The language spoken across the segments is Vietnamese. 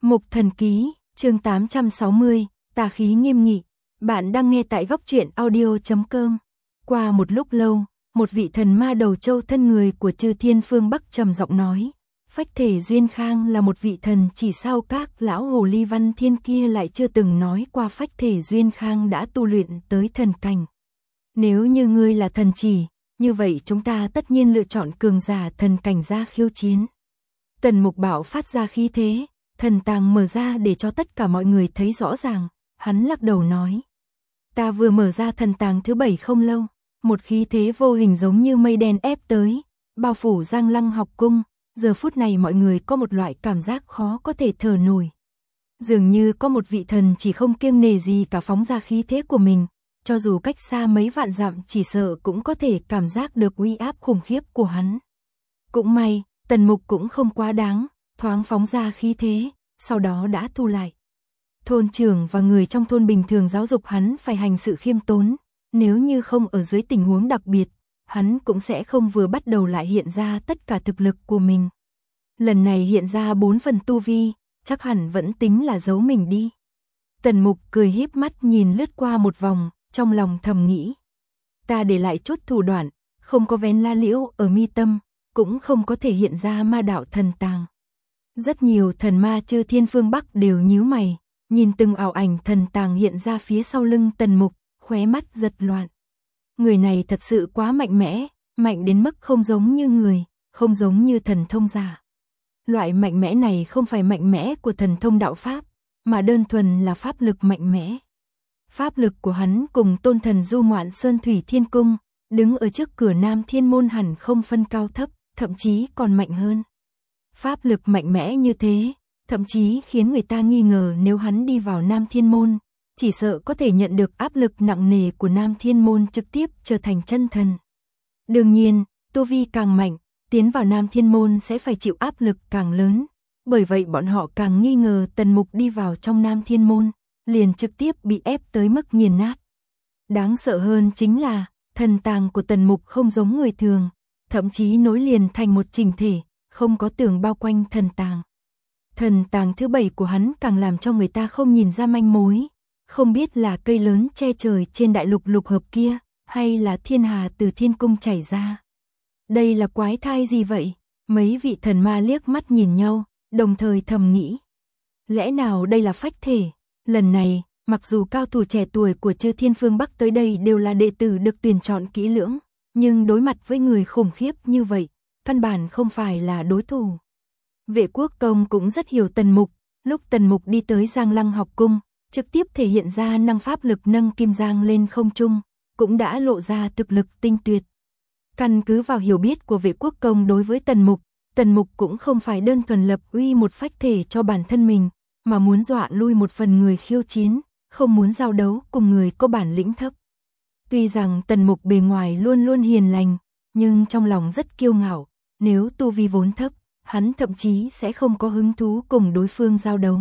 Mục Thần Ký, chương 860, tà khí nghiêm nghị. Bạn đang nghe tại góc truyện audio.com. Qua một lúc lâu, một vị thần ma đầu trâu thân người của Chư Thiên Phương Bắc trầm giọng nói, phách thể Duyên Khang là một vị thần, chỉ sao các lão hồ ly văn thiên kia lại chưa từng nói qua phách thể Duyên Khang đã tu luyện tới thần cảnh. Nếu như ngươi là thần chỉ, như vậy chúng ta tất nhiên lựa chọn cường giả thần cảnh ra khiêu chiến. Tần Mục Bảo phát ra khí thế, thần tàng mở ra để cho tất cả mọi người thấy rõ ràng, hắn lắc đầu nói. Ta vừa mở ra thần tàng thứ 7 không lâu, một khí thế vô hình giống như mây đen ép tới, bao phủ Giang Lăng học cung, giờ phút này mọi người có một loại cảm giác khó có thể thở nổi. Dường như có một vị thần chỉ không kiêng nể gì cả phóng ra khí thế của mình, cho dù cách xa mấy vạn dặm chỉ sợ cũng có thể cảm giác được uy áp khủng khiếp của hắn. Cũng may, Tần Mục cũng không quá đáng, thoáng phóng ra khí thế, sau đó đã thu lại. Thôn trưởng và người trong thôn bình thường giáo dục hắn phải hành sự khiêm tốn, nếu như không ở dưới tình huống đặc biệt, hắn cũng sẽ không vừa bắt đầu lại hiện ra tất cả thực lực của mình. Lần này hiện ra 4 phần tu vi, chắc hẳn vẫn tính là giấu mình đi. Tần Mục cười híp mắt nhìn lướt qua một vòng, trong lòng thầm nghĩ. Ta để lại chút thủ đoạn, không có vén la liễu ở mi tâm, cũng không có thể hiện ra ma đạo thần tàng. Rất nhiều thần ma Chư Thiên Phương Bắc đều nhíu mày, nhìn từng ảo ảnh thần tàng hiện ra phía sau lưng Tần Mục, khóe mắt giật loạn. Người này thật sự quá mạnh mẽ, mạnh đến mức không giống như người, không giống như thần thông giả. Loại mạnh mẽ này không phải mạnh mẽ của thần thông đạo pháp, mà đơn thuần là pháp lực mạnh mẽ. Pháp lực của hắn cùng tôn thần du ngoạn Sơn Thủy Thiên Cung, đứng ở trước cửa Nam Thiên Môn hẳn không phân cao thấp, thậm chí còn mạnh hơn. Pháp lực mạnh mẽ như thế, thậm chí khiến người ta nghi ngờ nếu hắn đi vào Nam Thiên Môn, chỉ sợ có thể nhận được áp lực nặng nề của Nam Thiên Môn trực tiếp trở thành chân thần. Đương nhiên, tu vi càng mạnh, tiến vào Nam Thiên Môn sẽ phải chịu áp lực càng lớn, bởi vậy bọn họ càng nghi ngờ Tần Mục đi vào trong Nam Thiên Môn, liền trực tiếp bị ép tới mức nghiền nát. Đáng sợ hơn chính là, thần tàng của Tần Mục không giống người thường, thậm chí nối liền thành một chỉnh thể, không có tường bao quanh thần tàng. Thần tàng thứ 7 của hắn càng làm cho người ta không nhìn ra manh mối, không biết là cây lớn che trời trên đại lục lục hợp kia, hay là thiên hà từ thiên cung chảy ra. Đây là quái thai gì vậy? Mấy vị thần ma liếc mắt nhìn nhau, đồng thời thầm nghĩ. Lẽ nào đây là phách thể? Lần này, mặc dù cao thủ trẻ tuổi của Chư Thiên Phương Bắc tới đây đều là đệ tử được tuyển chọn kỹ lưỡng, nhưng đối mặt với người khủng khiếp như vậy, căn bản không phải là đối thủ. Vệ Quốc Công cũng rất hiểu Tần Mục, lúc Tần Mục đi tới Giang Lăng học cung, trực tiếp thể hiện ra năng pháp lực nâng kim giang lên không trung, cũng đã lộ ra thực lực tinh tuyệt. Căn cứ vào hiểu biết của Vệ Quốc Công đối với Tần Mục cũng không phải đơn thuần lập uy một phách thể cho bản thân mình, mà muốn dọa lui một phần người khiêu chiến, không muốn giao đấu cùng người có bản lĩnh thấp. Tuy rằng Tần Mục bề ngoài luôn luôn hiền lành, nhưng trong lòng rất kiêu ngạo, nếu tu vi vốn thấp, hắn thậm chí sẽ không có hứng thú cùng đối phương giao đấu.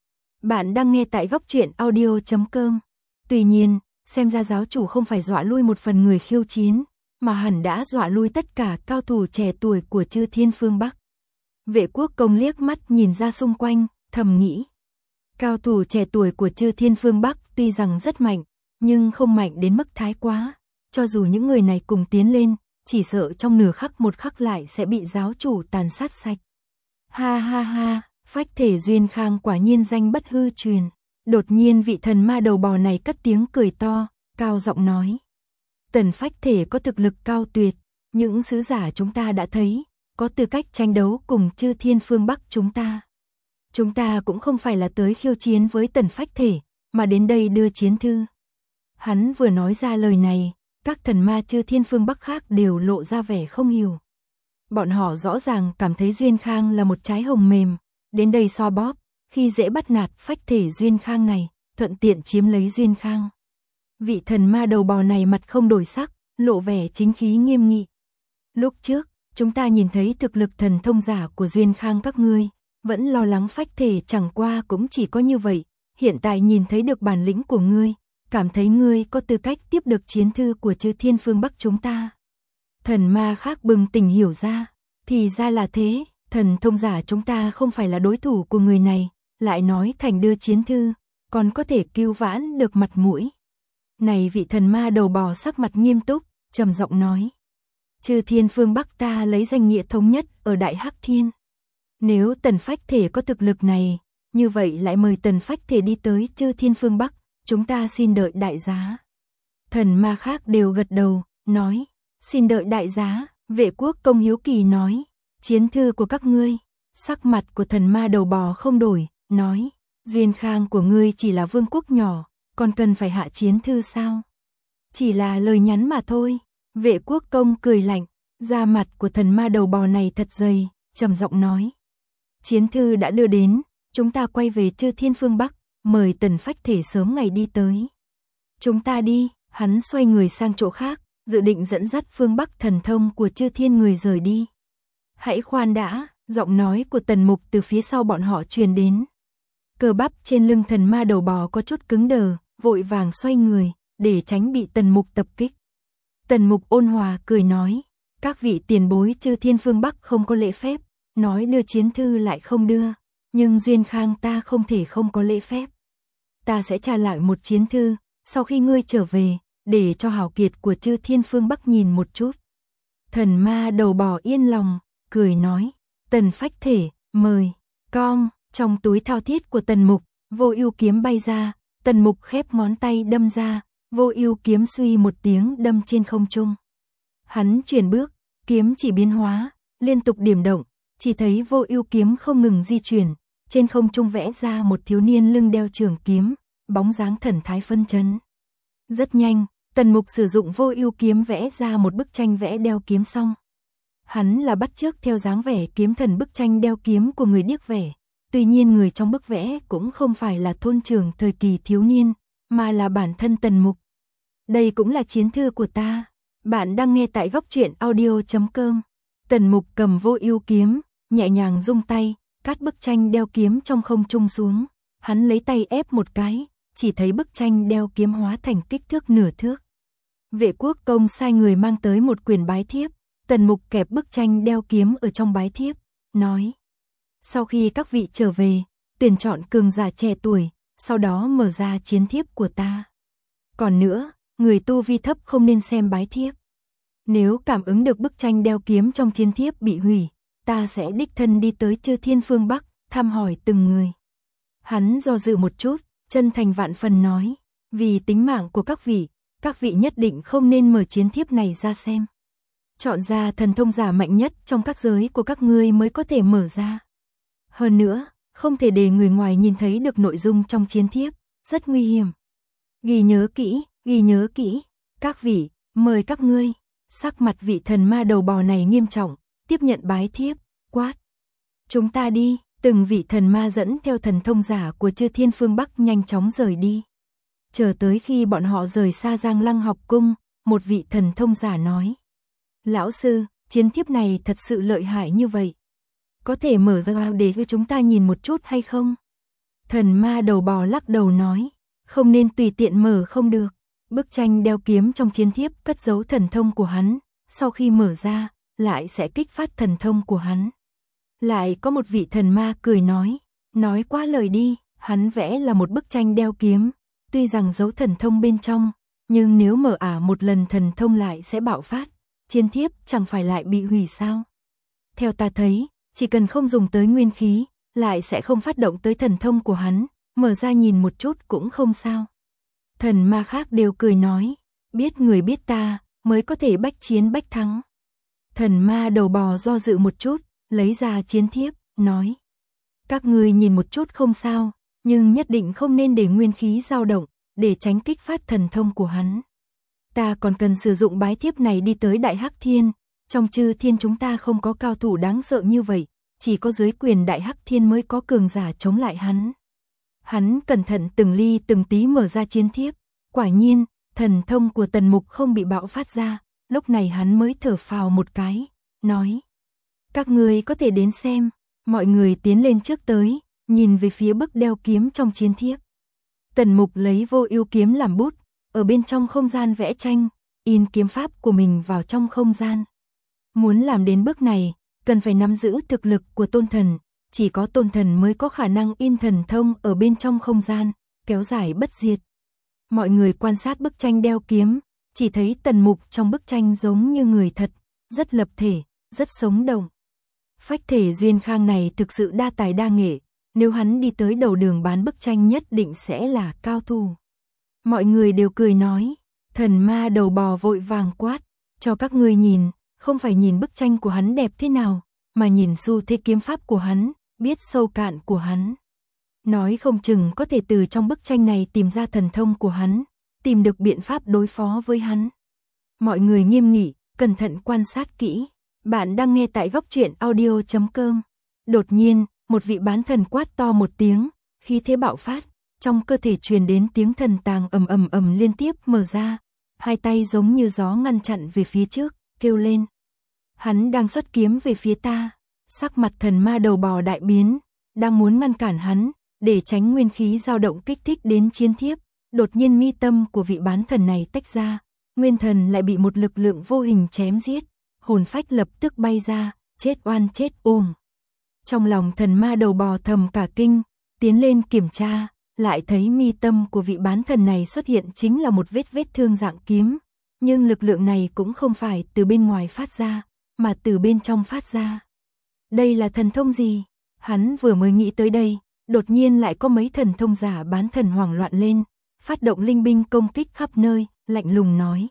Bạn đang nghe tại góc truyện audio.com. Tuy nhiên, xem ra giáo chủ không phải dọa lui một phần người khiêu chiến, mà hẳn đã dọa lui tất cả cao thủ trẻ tuổi của Chư Thiên Phương Bắc. Vệ Quốc Công liếc mắt nhìn ra xung quanh, thầm nghĩ. Cao thủ trẻ tuổi của Chư Thiên Phương Bắc tuy rằng rất mạnh, nhưng không mạnh đến mức thái quá. Cho dù những người này cùng tiến lên, chỉ sợ trong nửa khắc một khắc lại sẽ bị giáo chủ tàn sát sạch. Ha ha ha, phách thể Duyên Khang quả nhiên danh bất hư truyền. Đột nhiên vị thần ma đầu bò này cất tiếng cười to, cao giọng nói. Tần phách thể có thực lực cao tuyệt, những sứ giả chúng ta đã thấy, có tư cách tranh đấu cùng Chư Thiên Phương Bắc chúng ta. Chúng ta cũng không phải là tới khiêu chiến với tần phách thể, mà đến đây đưa chiến thư. Hắn vừa nói ra lời này, các thần ma Chư Thiên Phương Bắc khác đều lộ ra vẻ không hiểu. Bọn họ rõ ràng cảm thấy Duyên Khang là một trái hồng mềm, đến đây xoa bóp, khi dễ bắt nạt phách thể Duyên Khang này, thuận tiện chiếm lấy Duyên Khang. Vị thần ma đầu bò này mặt không đổi sắc, lộ vẻ chính khí nghiêm nghị. Lúc trước, chúng ta nhìn thấy thực lực thần thông giả của Duyên Khang các ngươi, vẫn lo lắng phách thể chẳng qua cũng chỉ có như vậy, hiện tại nhìn thấy được bản lĩnh của ngươi, cảm thấy ngươi có tư cách tiếp được chiến thư của Chư Thiên Phương Bắc chúng ta. Thần ma khác bừng tỉnh hiểu ra, thì ra là thế, thần thông giả chúng ta không phải là đối thủ của người này, lại nói thành đưa chiến thư, còn có thể cứu vãn được mặt mũi. Này vị thần ma đầu bò sắc mặt nghiêm túc, trầm giọng nói. Chư Thiên phương Bắc ta lấy danh nghĩa thống nhất ở Đại Hắc Thiên. Nếu Tần Phách Thể có thực lực này, như vậy lại mời Tần Phách Thể đi tới Chư Thiên phương Bắc, chúng ta xin đợi đại giá. Thần ma khác đều gật đầu, nói, xin đợi đại giá. Vệ Quốc Công hiếu kỳ nói, chiến thư của các ngươi. Sắc mặt của thần ma đầu bò không đổi, nói, duyên khang của ngươi chỉ là vương quốc nhỏ, còn cần phải hạ chiến thư sao? Chỉ là lời nhắn mà thôi. Vệ Quốc Công cười lạnh, da mặt của thần ma đầu bò này thật dày, trầm giọng nói. Chiến thư đã đưa đến, chúng ta quay về Chư Thiên phương Bắc, mời Tần Phách Thể sớm ngày đi tới. Chúng ta đi, hắn xoay người sang chỗ khác, dự định dẫn dắt phương Bắc thần thông của Chư Thiên người rời đi. Hãy khoan đã, giọng nói của Tần Mục từ phía sau bọn họ truyền đến. Cơ bắp trên lưng thần ma đầu bò có chút cứng đờ, vội vàng xoay người, để tránh bị Tần Mục tập kích. Tần Mục ôn hòa cười nói, các vị tiền bối Chư Thiên phương Bắc không có lễ phép, nói đưa chiến thư lại không đưa, nhưng duyên khang ta không thể không có lễ phép. Ta sẽ trả lại một chiến thư, sau khi ngươi trở về, để cho hào kiệt của Chư Thiên phương Bắc nhìn một chút. Thần ma đầu bò yên lòng, cười nói, Tần Phách Thể, mời. Cong, trong túi thao thiết của Tần Mục, Vô Ưu kiếm bay ra, Tần Mục khép ngón tay đâm ra, Vô Ưu kiếm suy một tiếng đâm trên không trung. Hắn chuyển bước, kiếm chỉ biến hóa, liên tục điểm động, chỉ thấy Vô Ưu kiếm không ngừng di chuyển, trên không trung vẽ ra một thiếu niên lưng đeo trường kiếm, bóng dáng thần thái phân chấn. Rất nhanh, Tần Mục sử dụng Vô Ưu kiếm vẽ ra một bức tranh vẽ đeo kiếm xong. Hắn là bắt chước theo dáng vẻ kiếm thần bức tranh đeo kiếm của người điếc vẽ. Tuy nhiên người trong bức vẽ cũng không phải là thôn trưởng thời kỳ thiếu niên, mà là bản thân Tần Mục. Đây cũng là chiến thư của ta. Bạn đang nghe tại góc truyện audio.com. Tần Mục cầm Vô Ưu kiếm, nhẹ nhàng rung tay, cắt bức tranh đeo kiếm trong không trung xuống. Hắn lấy tay ép một cái, chỉ thấy bức tranh đeo kiếm hóa thành kích thước nửa thước. Vệ Quốc Công sai người mang tới một quyển bái thiếp. Tần Mục kẹp bức tranh đeo kiếm ở trong bái thiếp, nói. Sau khi các vị trở về, tuyển chọn cường giả trẻ tuổi, sau đó mở ra chiến thiếp của ta. Còn nữa, người tu vi thấp không nên xem bái thiếp. Nếu cảm ứng được bức tranh đeo kiếm trong chiến thiếp bị hủy, ta sẽ đích thân đi tới Chư Thiên phương Bắc, thăm hỏi từng người. Hắn do dự một chút, chân thành vạn phần nói, vì tính mạng của các vị nhất định không nên mở chiến thiếp này ra xem. Chọn ra thần thông giả mạnh nhất trong các giới của các ngươi mới có thể mở ra. Hơn nữa, không thể để người ngoài nhìn thấy được nội dung trong chiến thiếp, rất nguy hiểm. Ghi nhớ kỹ, các vị, mời các ngươi. Sắc mặt vị thần ma đầu bò này nghiêm trọng, tiếp nhận bái thiếp, quát. Chúng ta đi, từng vị thần ma dẫn theo thần thông giả của Chư Thiên phương Bắc nhanh chóng rời đi. Chờ tới khi bọn họ rời xa Giang Lăng học cung, một vị thần thông giả nói. Lão sư, chiến thiếp này thật sự lợi hại như vậy. Có thể mở ra để cho chúng ta nhìn một chút hay không? Thần ma đầu bò lắc đầu nói, không nên tùy tiện mở không được. Bức tranh đeo kiếm trong chiến thiếp cất giấu thần thông của hắn, sau khi mở ra, lại sẽ kích phát thần thông của hắn. Lại có một vị thần ma cười nói quá lời đi, hắn vẽ là một bức tranh đeo kiếm, tuy rằng giấu thần thông bên trong, nhưng nếu mở một lần thần thông lại sẽ bạo phát. Chiến thiếp chẳng phải lại bị hủy sao? Theo ta thấy, chỉ cần không dùng tới nguyên khí, lại sẽ không phát động tới thần thông của hắn, mở ra nhìn một chút cũng không sao. Thần ma khác đều cười nói, biết người biết ta, mới có thể bách chiến bách thắng. Thần ma đầu bò do dự một chút, lấy ra chiến thiếp, nói. Các ngươi nhìn một chút không sao, nhưng nhất định không nên để nguyên khí dao động, để tránh kích phát thần thông của hắn. Ta còn cần sử dụng bái thiếp này đi tới Đại Hắc Thiên, trong Chư Thiên chúng ta không có cao thủ đáng sợ như vậy, chỉ có dưới quyền Đại Hắc Thiên mới có cường giả chống lại hắn. Hắn cẩn thận từng ly từng tí mở ra chiến thiếp, quả nhiên, thần thông của Tần Mục không bị bạo phát ra, lúc này hắn mới thở phào một cái, nói. Các ngươi có thể đến xem, mọi người tiến lên trước tới, nhìn về phía bức đeo kiếm trong chiến thiếp. Tần Mục lấy Vô Ưu kiếm làm bút, ở bên trong không gian vẽ tranh, in kiếm pháp của mình vào trong không gian. Muốn làm đến bước này, cần phải nắm giữ thực lực của tôn thần, chỉ có tôn thần mới có khả năng in thần thông ở bên trong không gian, kéo dài bất diệt. Mọi người quan sát bức tranh đeo kiếm, chỉ thấy Tần Mục trong bức tranh giống như người thật, rất lập thể, rất sống động. Phách thể Duyên Khang này thực sự đa tài đa nghệ, nếu hắn đi tới đầu đường bán bức tranh nhất định sẽ là cao thủ. Mọi người đều cười nói, thần ma đầu bò vội vàng quát, cho các ngươi nhìn, không phải nhìn bức tranh của hắn đẹp thế nào, mà nhìn xu thế kiếm pháp của hắn, biết sâu cạn của hắn. Nói không chừng có thể từ trong bức tranh này tìm ra thần thông của hắn, tìm được biện pháp đối phó với hắn. Mọi người nghiêm nghị, cẩn thận quan sát kỹ. Bạn đang nghe tại góc truyện audio.com. Đột nhiên, một vị bán thần quát to một tiếng, khí thế bạo phát, trong cơ thể truyền đến tiếng thần tàng ầm ầm ầm liên tiếp mở ra, hai tay giống như gió ngăn chặn về phía trước, kêu lên. Hắn đang xuất kiếm về phía ta. Sắc mặt thần ma đầu bò đại biến, đang muốn ngăn cản hắn, để tránh nguyên khí dao động kích thích đến chiến thiếp. Đột nhiên mi tâm của vị bán thần này tách ra, nguyên thần lại bị một lực lượng vô hình chém giết, hồn phách lập tức bay ra, chết oan chết uổng. Trong lòng thần ma đầu bò thầm cả kinh, tiến lên kiểm tra, lại thấy mi tâm của vị bán thần này xuất hiện chính là một vết thương dạng kiếm, nhưng lực lượng này cũng không phải từ bên ngoài phát ra, mà từ bên trong phát ra. Đây là thần thông gì? Hắn vừa mới nghĩ tới đây, đột nhiên lại có mấy thần thông giả bán thần hoảng loạn lên, phát động linh binh công kích khắp nơi, lạnh lùng nói.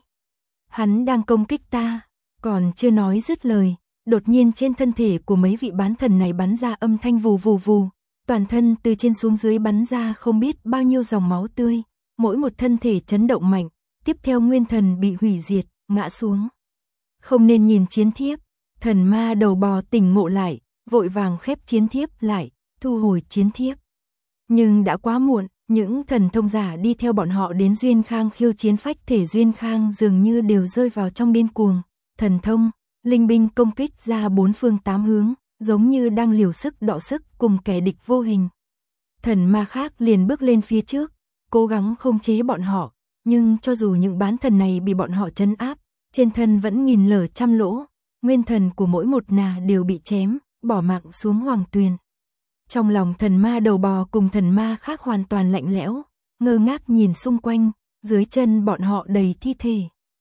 Hắn đang công kích ta, còn chưa nói dứt lời, đột nhiên trên thân thể của mấy vị bán thần này bắn ra âm thanh vù vù vù, toàn thân từ trên xuống dưới bắn ra không biết bao nhiêu dòng máu tươi, mỗi một thân thể chấn động mạnh, tiếp theo nguyên thần bị hủy diệt, ngã xuống. Không nên nhìn chiến thiếp, thần ma đầu bò tỉnh ngộ lại, vội vàng khép chiến thiếp lại, thu hồi chiến thiếp. Nhưng đã quá muộn, những thần thông giả đi theo bọn họ đến Duyên Khang khiêu chiến phách thể Duyên Khang dường như đều rơi vào trong điên cuồng, thần thông, linh binh công kích ra bốn phương tám hướng, giống như đang liều sức đọ sức cùng kẻ địch vô hình. Thần ma khác liền bước lên phía trước, cố gắng khống chế bọn họ, nhưng cho dù những bán thần này bị bọn họ trấn áp, trên thân vẫn nghìn lở trăm lỗ, nguyên thần của mỗi một nà đều bị chém, bỏ mạng xuống hoàng tuyền. Trong lòng thần ma đầu bò cùng thần ma khác hoàn toàn lạnh lẽo, ngơ ngác nhìn xung quanh, dưới chân bọn họ đầy thi thể.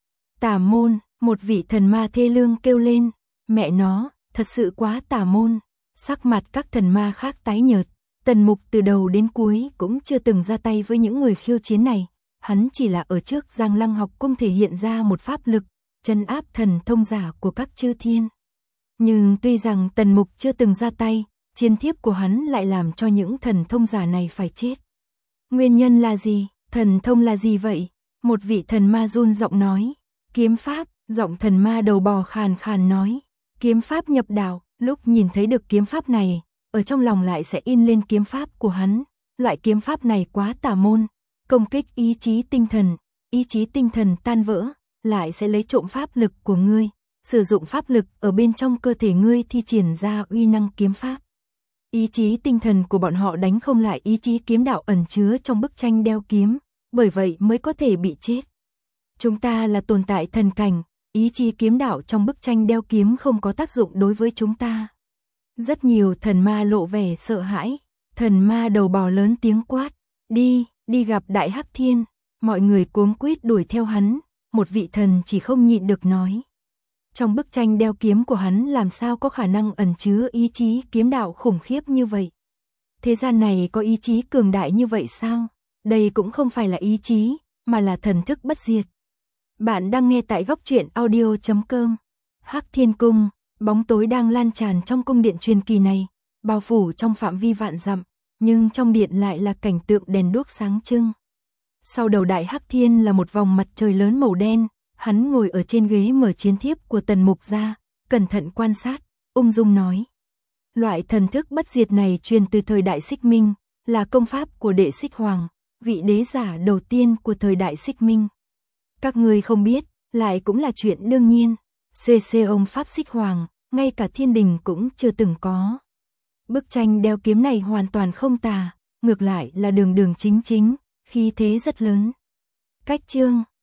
Tà môn, một vị thần ma thê lương kêu lên, mẹ nó, thật sự quá tà môn. Sắc mặt các thần ma khác tái nhợt, Tần Mục từ đầu đến cuối cũng chưa từng ra tay với những người khiêu chiến này, hắn chỉ là ở trước Giang Lăng học cung thể hiện ra một pháp lực, trấn áp thần thông giả của các chư thiên. Nhưng tuy rằng Tần Mục chưa từng ra tay, chiến thiếp của hắn lại làm cho những thần thông giả này phải chết. Nguyên nhân là gì? Thần thông là gì vậy? Một vị thần ma run giọng nói. Kiếm pháp, giọng thần ma đầu bò khàn khàn nói. Kiếm pháp nhập đạo, lúc nhìn thấy được kiếm pháp này, ở trong lòng lại sẽ in lên kiếm pháp của hắn. Loại kiếm pháp này quá tà môn, công kích ý chí tinh thần tan vỡ, lại sẽ lấy trộm pháp lực của ngươi, sử dụng pháp lực ở bên trong cơ thể ngươi thi triển ra uy năng kiếm pháp. Ý chí tinh thần của bọn họ đánh không lại ý chí kiếm đạo ẩn chứa trong bức tranh đeo kiếm, bởi vậy mới có thể bị chết. Chúng ta là tồn tại thần cảnh, ý chí kiếm đạo trong bức tranh đeo kiếm không có tác dụng đối với chúng ta. Rất nhiều thần ma lộ vẻ sợ hãi, thần ma đầu bò lớn tiếng quát, đi gặp Đại Hắc Thiên, mọi người cuống quýt đuổi theo hắn, một vị thần chỉ không nhịn được nói. Trong bức tranh đeo kiếm của hắn làm sao có khả năng ẩn chứa ý chí kiếm đạo khủng khiếp như vậy? Thế gian này có ý chí cường đại như vậy sao? Đây cũng không phải là ý chí, mà là thần thức bất diệt. Bạn đang nghe tại góc truyện audio.com. Hắc Thiên Cung, bóng tối đang lan tràn trong cung điện truyền kỳ này, bao phủ trong phạm vi vạn dặm, nhưng trong điện lại là cảnh tượng đèn đuốc sáng trưng. Sau đầu Đại Hắc Thiên là một vòng mặt trời lớn màu đen, hắn ngồi ở trên ghế mở chiến thiếp của Tần Mục ra, cẩn thận quan sát, ung dung nói. Loại thần thức bất diệt này truyền từ thời Đại Xích Minh, là công pháp của Đệ Xích Hoàng, vị đế giả đầu tiên của thời Đại Xích Minh. Các người không biết, lại cũng là chuyện đương nhiên. Ông Pháp Xích Hoàng, ngay cả thiên đình cũng chưa từng có. Bức tranh đeo kiếm này hoàn toàn không tà, ngược lại là đường chính, khí thế rất lớn. Cách chương